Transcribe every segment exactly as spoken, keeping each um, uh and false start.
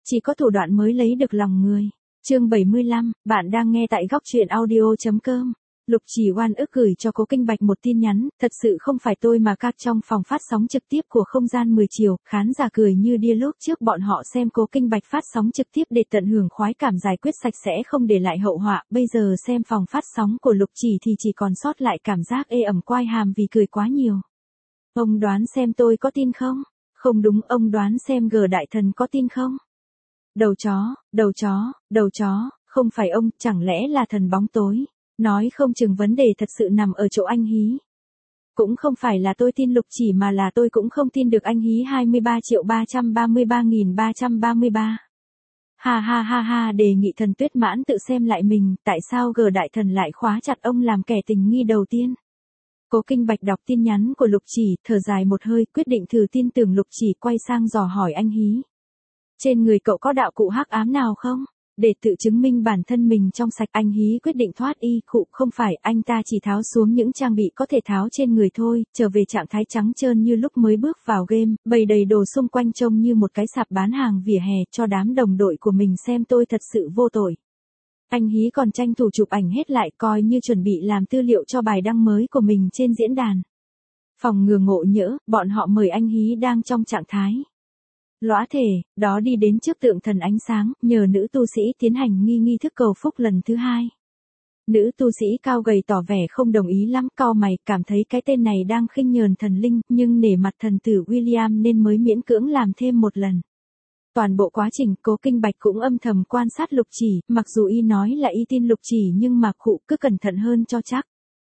Chỉ có thủ đoạn mới lấy được lòng người. Chương bảy mươi lăm, bạn đang nghe tại góc truyện audio chấm com. Lục Chỉ oan ức gửi cho Cố Kinh Bạch một tin nhắn, thật sự không phải tôi mà các trong phòng phát sóng trực tiếp của không gian mười chiều, khán giả cười như điên lúc trước bọn họ xem Cố Kinh Bạch phát sóng trực tiếp để tận hưởng khoái cảm giải quyết sạch sẽ không để lại hậu họa, bây giờ xem phòng phát sóng của Lục Chỉ thì chỉ còn sót lại cảm giác ê ẩm quai hàm vì cười quá nhiều. Ông đoán xem tôi có tin không? Không đúng, ông đoán xem G đại thần có tin không? Đầu chó, đầu chó, đầu chó, không phải ông, chẳng lẽ là thần bóng tối? Nói không chừng vấn đề thật sự nằm ở chỗ anh Hí. Cũng không phải là tôi tin Lục Chỉ mà là tôi cũng không tin được anh Hí hai mươi ba triệu ba trăm ba mươi ba nghìn ba trăm ba mươi ba. Ha ha ha ha, đề nghị thần Tuyết Mãn tự xem lại mình, tại sao G đại thần lại khóa chặt ông làm kẻ tình nghi đầu tiên? Cố Kinh Bạch đọc tin nhắn của Lục Chỉ, thở dài một hơi, quyết định thử tin tưởng Lục Chỉ, quay sang dò hỏi anh Hí. Trên người cậu có đạo cụ hắc ám nào không? Để tự chứng minh bản thân mình trong sạch, anh Hí quyết định thoát y cụ, không phải, anh ta chỉ tháo xuống những trang bị có thể tháo trên người thôi, trở về trạng thái trắng trơn như lúc mới bước vào game, bày đầy đồ xung quanh trông như một cái sạp bán hàng vỉa hè, cho đám đồng đội của mình xem tôi thật sự vô tội. Anh Hí còn tranh thủ chụp ảnh hết lại, coi như chuẩn bị làm tư liệu cho bài đăng mới của mình trên diễn đàn. Phòng ngừa ngộ nhỡ, bọn họ mời anh Hí đang trong trạng thái lõa thể, đó đi đến trước tượng thần ánh sáng, nhờ nữ tu sĩ tiến hành nghi nghi thức cầu phúc lần thứ hai. Nữ tu sĩ cao gầy tỏ vẻ không đồng ý lắm, cau mày, cảm thấy cái tên này đang khinh nhờn thần linh, nhưng nể mặt thần tử William nên mới miễn cưỡng làm thêm một lần. Toàn bộ quá trình, Cố Kinh Bạch cũng âm thầm quan sát Lục Chỉ, mặc dù y nói là y tin Lục Chỉ nhưng mà khụ cứ cẩn thận hơn cho chắc.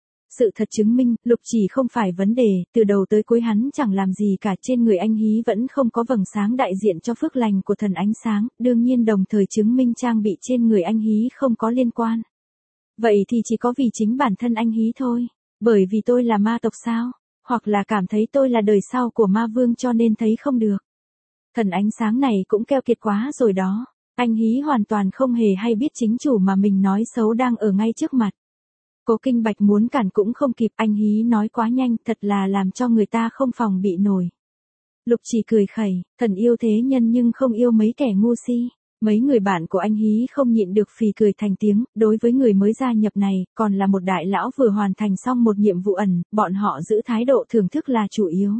Sự thật chứng minh, Lục Chỉ không phải vấn đề, từ đầu tới cuối hắn chẳng làm gì cả, trên người anh Hí vẫn không có vầng sáng đại diện cho phước lành của thần ánh sáng, đương nhiên đồng thời chứng minh trang bị trên người anh Hí không có liên quan. Vậy thì chỉ có vì chính bản thân anh Hí thôi, bởi vì tôi là ma tộc sao, hoặc là cảm thấy tôi là đời sau của ma vương cho nên thấy không được. Thần ánh sáng này cũng keo kiệt quá rồi đó, anh Hí hoàn toàn không hề hay biết chính chủ mà mình nói xấu đang ở ngay trước mặt. Cố Kinh Bạch muốn cản cũng không kịp, anh Hí nói quá nhanh, thật là làm cho người ta không phòng bị nổi. Lục Chỉ cười khẩy, thần yêu thế nhân nhưng không yêu mấy kẻ ngu si. Mấy người bạn của anh Hí không nhịn được phì cười thành tiếng, đối với người mới gia nhập này, còn là một đại lão vừa hoàn thành xong một nhiệm vụ ẩn, bọn họ giữ thái độ thưởng thức là chủ yếu.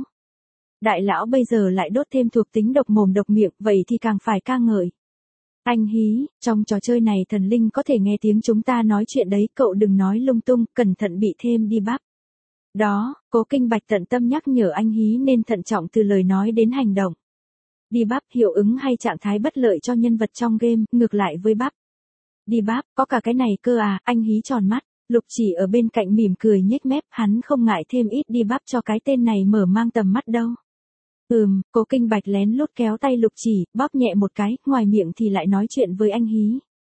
Đại lão bây giờ lại đốt thêm thuộc tính độc mồm độc miệng, vậy thì càng phải ca ngợi. Anh Hí, trong trò chơi này thần linh có thể nghe tiếng chúng ta nói chuyện đấy, cậu đừng nói lung tung, cẩn thận bị thêm đi bắp. Đó, Cố Kinh Bạch tận tâm nhắc nhở anh Hí nên thận trọng từ lời nói đến hành động. Đi bắp hiệu ứng hay trạng thái bất lợi cho nhân vật trong game, ngược lại với bắp. Đi bắp, có cả cái này cơ à, anh Hí tròn mắt, Lục Chỉ ở bên cạnh mỉm cười nhếch mép, hắn không ngại thêm ít đi bắp cho cái tên này mở mang tầm mắt đâu. Ừm, Cố Kinh Bạch lén lút kéo tay Lục Chỉ, bóp nhẹ một cái, ngoài miệng thì lại nói chuyện với anh Hí.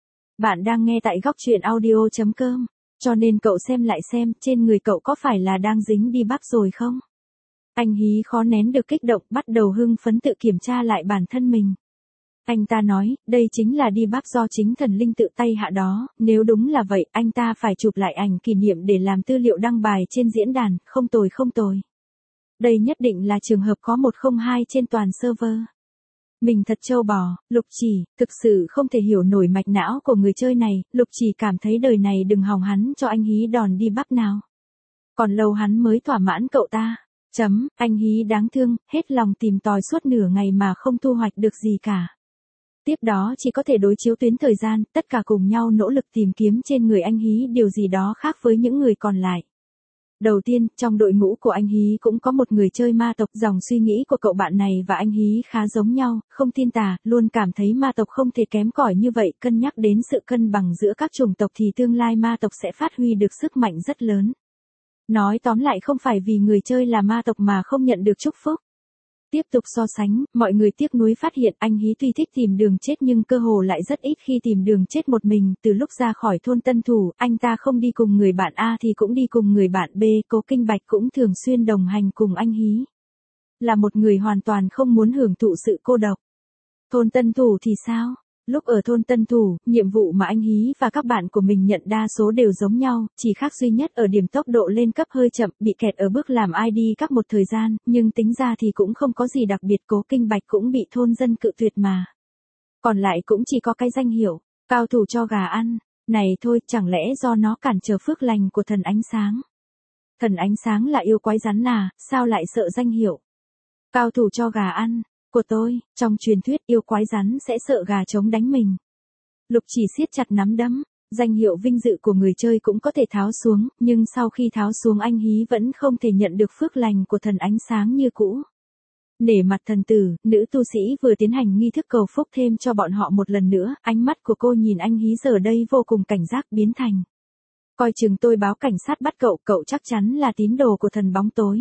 Bạn đang nghe tại góc truyện audio chấm com, cho nên cậu xem lại xem, trên người cậu có phải là đang dính đi bắp rồi không? Anh Hí khó nén được kích động, bắt đầu hưng phấn tự kiểm tra lại bản thân mình. Anh ta nói, đây chính là đi bắp do chính thần linh tự tay hạ đó, nếu đúng là vậy, anh ta phải chụp lại ảnh kỷ niệm để làm tư liệu đăng bài trên diễn đàn, không tồi không tồi. Đây nhất định là trường hợp có một không hai trên toàn server. Mình thật trâu bò, Lục Chỉ, thực sự không thể hiểu nổi mạch não của người chơi này, Lục Chỉ cảm thấy đời này đừng hòng hắn cho anh Hí đòn đi bắp nào. Còn lâu hắn mới thỏa mãn cậu ta. Chấm, anh Hí đáng thương, hết lòng tìm tòi suốt nửa ngày mà không thu hoạch được gì cả. Tiếp đó chỉ có thể đối chiếu tuyến thời gian, tất cả cùng nhau nỗ lực tìm kiếm trên người anh Hí điều gì đó khác với những người còn lại. Đầu tiên, trong đội ngũ của anh Hí cũng có một người chơi ma tộc, dòng suy nghĩ của cậu bạn này và anh Hí khá giống nhau, không tin tà, luôn cảm thấy ma tộc không thể kém cỏi như vậy, cân nhắc đến sự cân bằng giữa các chủng tộc thì tương lai ma tộc sẽ phát huy được sức mạnh rất lớn. Nói tóm lại không phải vì người chơi là ma tộc mà không nhận được chúc phúc. Tiếp tục so sánh, mọi người tiếc nuối phát hiện anh Hí tuy thích tìm đường chết nhưng cơ hồ lại rất ít khi tìm đường chết một mình, từ lúc ra khỏi thôn Tân Thủ, anh ta không đi cùng người bạn A thì cũng đi cùng người bạn B, Cố Kinh Bạch cũng thường xuyên đồng hành cùng anh Hí. Là một người hoàn toàn không muốn hưởng thụ sự cô độc. Thôn Tân Thủ thì sao? Lúc ở thôn Tân Thủ, nhiệm vụ mà anh Hí và các bạn của mình nhận đa số đều giống nhau, chỉ khác duy nhất ở điểm tốc độ lên cấp hơi chậm, bị kẹt ở bước làm i đê các một thời gian, nhưng tính ra thì cũng không có gì đặc biệt. Cố Kinh Bạch cũng bị thôn dân cự tuyệt mà. Còn lại cũng chỉ có cái danh hiệu, cao thủ cho gà ăn. Này thôi, chẳng lẽ do nó cản trở phước lành của thần ánh sáng? Thần ánh sáng là yêu quái rắn à, sao lại sợ danh hiệu? Cao thủ cho gà ăn, của tôi, trong truyền thuyết yêu quái rắn sẽ sợ gà trống đánh mình. Lục Chỉ siết chặt nắm đấm, danh hiệu vinh dự của người chơi cũng có thể tháo xuống, nhưng sau khi tháo xuống anh Hí vẫn không thể nhận được phước lành của thần ánh sáng như cũ. Nể mặt thần tử, nữ tu sĩ vừa tiến hành nghi thức cầu phúc thêm cho bọn họ một lần nữa, ánh mắt của cô nhìn anh Hí giờ đây vô cùng cảnh giác biến thành. Coi chừng tôi báo cảnh sát bắt cậu, cậu chắc chắn là tín đồ của thần bóng tối.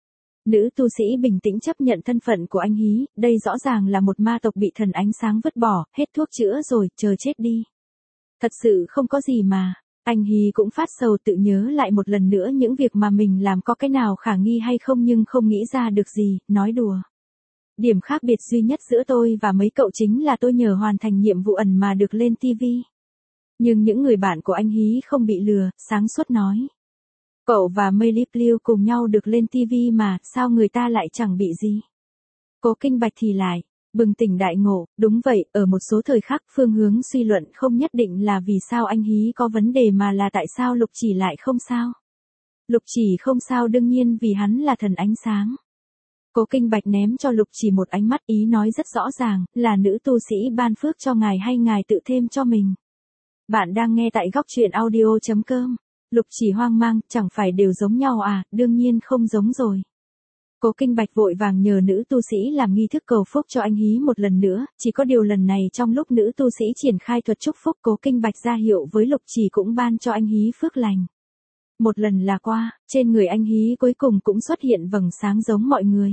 Nữ tu sĩ bình tĩnh chấp nhận thân phận của anh Hí, đây rõ ràng là một ma tộc bị thần ánh sáng vứt bỏ, hết thuốc chữa rồi, chờ chết đi. Thật sự không có gì mà. Anh Hí cũng phát sầu tự nhớ lại một lần nữa những việc mà mình làm có cái nào khả nghi hay không nhưng không nghĩ ra được gì, nói đùa. Điểm khác biệt duy nhất giữa tôi và mấy cậu chính là tôi nhờ hoàn thành nhiệm vụ ẩn mà được lên ti vi. Nhưng những người bạn của anh Hí không bị lừa, sáng suốt nói. Cậu và Meilip Liu cùng nhau được lên ti vi mà, sao người ta lại chẳng bị gì? Cố Kinh Bạch thì lại, bừng tỉnh đại ngộ, đúng vậy, ở một số thời khắc phương hướng suy luận không nhất định là vì sao anh Hí có vấn đề mà là tại sao Lục Chỉ lại không sao. Lục Chỉ không sao đương nhiên vì hắn là thần ánh sáng. Cố Kinh Bạch ném cho Lục Chỉ một ánh mắt ý nói rất rõ ràng, là nữ tu sĩ ban phước cho ngài hay ngài tự thêm cho mình. Bạn đang nghe tại góc truyện audio chấm com. Lục Chỉ hoang mang, chẳng phải đều giống nhau à, đương nhiên không giống rồi. Cố Kinh Bạch vội vàng nhờ nữ tu sĩ làm nghi thức cầu phúc cho anh Hí một lần nữa, chỉ có điều lần này trong lúc nữ tu sĩ triển khai thuật chúc phúc Cố Kinh Bạch ra hiệu với Lục Chỉ cũng ban cho anh Hí phước lành. Một lần là qua, trên người anh Hí cuối cùng cũng xuất hiện vầng sáng giống mọi người.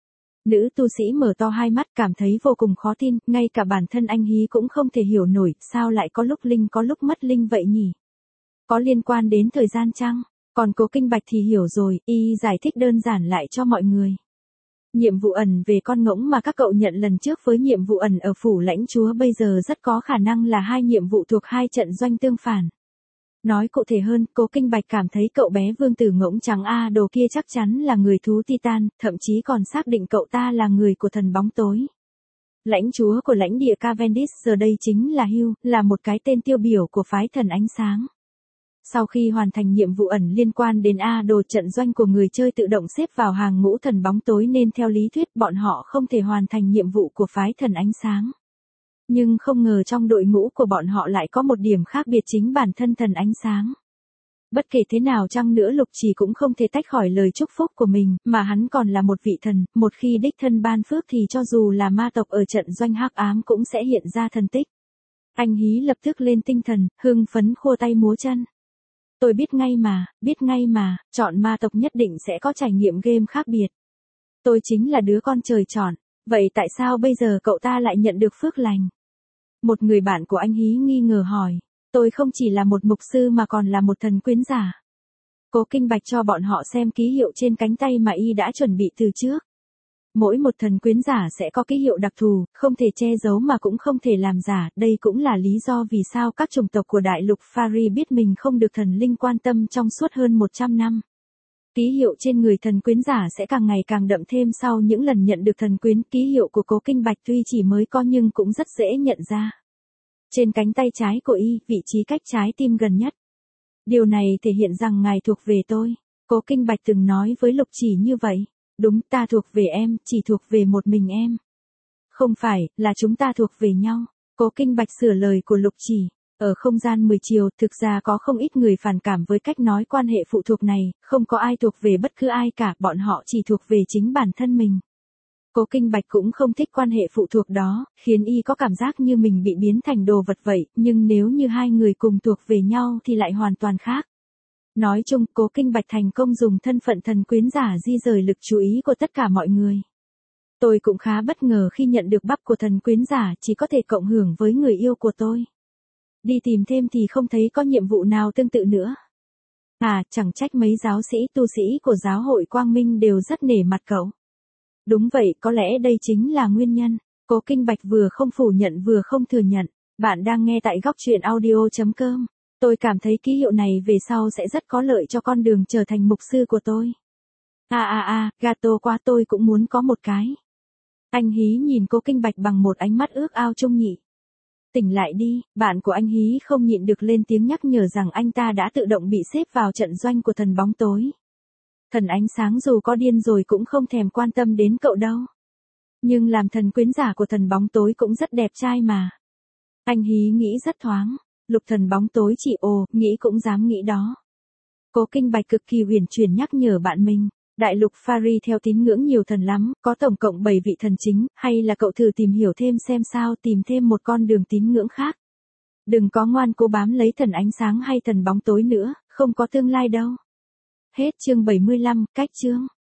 Nữ tu sĩ mở to hai mắt cảm thấy vô cùng khó tin, ngay cả bản thân anh Hí cũng không thể hiểu nổi, sao lại có lúc linh có lúc mất linh vậy nhỉ? Có liên quan đến thời gian chăng? Còn Cố Kinh Bạch thì hiểu rồi, y giải thích đơn giản lại cho mọi người. Nhiệm vụ ẩn về con ngỗng mà các cậu nhận lần trước với nhiệm vụ ẩn ở phủ lãnh chúa bây giờ rất có khả năng là hai nhiệm vụ thuộc hai trận doanh tương phản. Nói cụ thể hơn, Cố Kinh Bạch cảm thấy cậu bé vương tử ngỗng trắng A đồ kia chắc chắn là người thú Titan, thậm chí còn xác định cậu ta là người của thần bóng tối. Lãnh chúa của lãnh địa Cavendish giờ đây chính là Hugh, là một cái tên tiêu biểu của phái thần ánh sáng. Sau khi hoàn thành nhiệm vụ ẩn liên quan đến A đồ trận doanh của người chơi tự động xếp vào hàng ngũ thần bóng tối nên theo lý thuyết bọn họ không thể hoàn thành nhiệm vụ của phái thần ánh sáng. Nhưng không ngờ trong đội ngũ của bọn họ lại có một điểm khác biệt chính bản thân thần ánh sáng. Bất kể thế nào chăng nữa Lục Chỉ cũng không thể tách khỏi lời chúc phúc của mình, mà hắn còn là một vị thần, một khi đích thân ban phước thì cho dù là ma tộc ở trận doanh hắc ám cũng sẽ hiện ra thần tích. Anh Hí lập tức lên tinh thần, hưng phấn khua tay múa chân. Tôi biết ngay mà, biết ngay mà, chọn ma tộc nhất định sẽ có trải nghiệm game khác biệt. Tôi chính là đứa con trời chọn, vậy tại sao bây giờ cậu ta lại nhận được phước lành? Một người bạn của anh Hí nghi ngờ hỏi, tôi không chỉ là một mục sư mà còn là một thần quyến giả. Cố Kinh Bạch cho bọn họ xem ký hiệu trên cánh tay mà y đã chuẩn bị từ trước. Mỗi một thần quyến giả sẽ có ký hiệu đặc thù, không thể che giấu mà cũng không thể làm giả, đây cũng là lý do vì sao các chủng tộc của đại lục Fari biết mình không được thần linh quan tâm trong suốt hơn một trăm năm. Ký hiệu trên người thần quyến giả sẽ càng ngày càng đậm thêm sau những lần nhận được thần quyến, ký hiệu của Cố Kinh Bạch tuy chỉ mới có nhưng cũng rất dễ nhận ra. Trên cánh tay trái của y, vị trí cách trái tim gần nhất. Điều này thể hiện rằng ngài thuộc về tôi. Cố Kinh Bạch từng nói với Lục Chỉ như vậy. Đúng, ta thuộc về em, chỉ thuộc về một mình em. Không phải, là chúng ta thuộc về nhau. Cố Kinh Bạch sửa lời của Lục Chỉ. Ở không gian mười chiều, thực ra có không ít người phản cảm với cách nói quan hệ phụ thuộc này, không có ai thuộc về bất cứ ai cả, bọn họ chỉ thuộc về chính bản thân mình. Cố Kinh Bạch cũng không thích quan hệ phụ thuộc đó, khiến y có cảm giác như mình bị biến thành đồ vật vậy, nhưng nếu như hai người cùng thuộc về nhau thì lại hoàn toàn khác. Nói chung, Cố Kinh Bạch thành công dùng thân phận thần quyến giả di rời lực chú ý của tất cả mọi người. Tôi cũng khá bất ngờ khi nhận được bắp của thần quyến giả chỉ có thể cộng hưởng với người yêu của tôi. Đi tìm thêm thì không thấy có nhiệm vụ nào tương tự nữa. À, chẳng trách mấy giáo sĩ tu sĩ của giáo hội Quang Minh đều rất nể mặt cậu. Đúng vậy, có lẽ đây chính là nguyên nhân. Cố Kinh Bạch vừa không phủ nhận vừa không thừa nhận. Bạn đang nghe tại góc truyện audio chấm com. Tôi cảm thấy ký hiệu này về sau sẽ rất có lợi cho con đường trở thành mục sư của tôi. À à à, gato quá, tôi cũng muốn có một cái. Anh Hí nhìn Cố Kinh Bạch bằng một ánh mắt ước ao chung nhị. Tỉnh lại đi, bạn của anh Hí không nhịn được lên tiếng nhắc nhở rằng anh ta đã tự động bị xếp vào trận doanh của thần bóng tối. Thần ánh sáng dù có điên rồi cũng không thèm quan tâm đến cậu đâu. Nhưng làm thần quyến giả của thần bóng tối cũng rất đẹp trai mà. Anh Hí nghĩ rất thoáng. Lục thần bóng tối chỉ ồ, nghĩ cũng dám nghĩ đó. Cố Kinh Bạch cực kỳ huyền chuyển nhắc nhở bạn mình. Đại lục Fari theo tín ngưỡng nhiều thần lắm, có tổng cộng bảy vị thần chính, hay là cậu thử tìm hiểu thêm xem sao, tìm thêm một con đường tín ngưỡng khác. Đừng có ngoan cố bám lấy thần ánh sáng hay thần bóng tối nữa, không có tương lai đâu. Hết chương bảy mươi lăm, cách chương.